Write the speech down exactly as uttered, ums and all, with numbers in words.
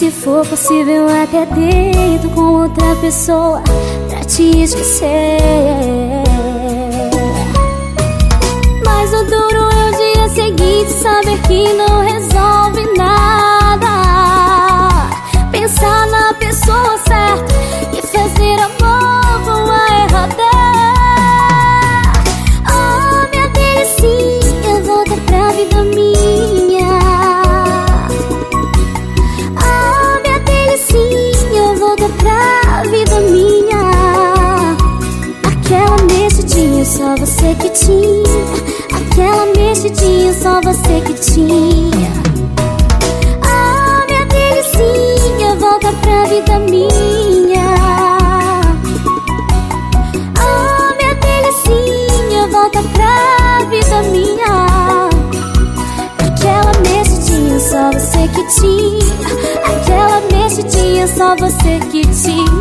Se for possível, até deito com outra pessoa pra te esquecer. Mas o duro é o dia seguinte, saber que não resolve nada. Pensar na pessoa certa e fazer amor com a errada. Oh, minha delicinha, volta pra vida minha. Oh, minha delicinha, volta pra vida minha. Aquela mexidinha, só você que tinha. Aquela mexidinha, só você que tinha. Ah, minha delicinha, volta pra vida minha. Ah, minha delicinha, volta pra vida minha. Aquela mexidinha, só você que tinha. Aquela mexidinha, só você que tinha.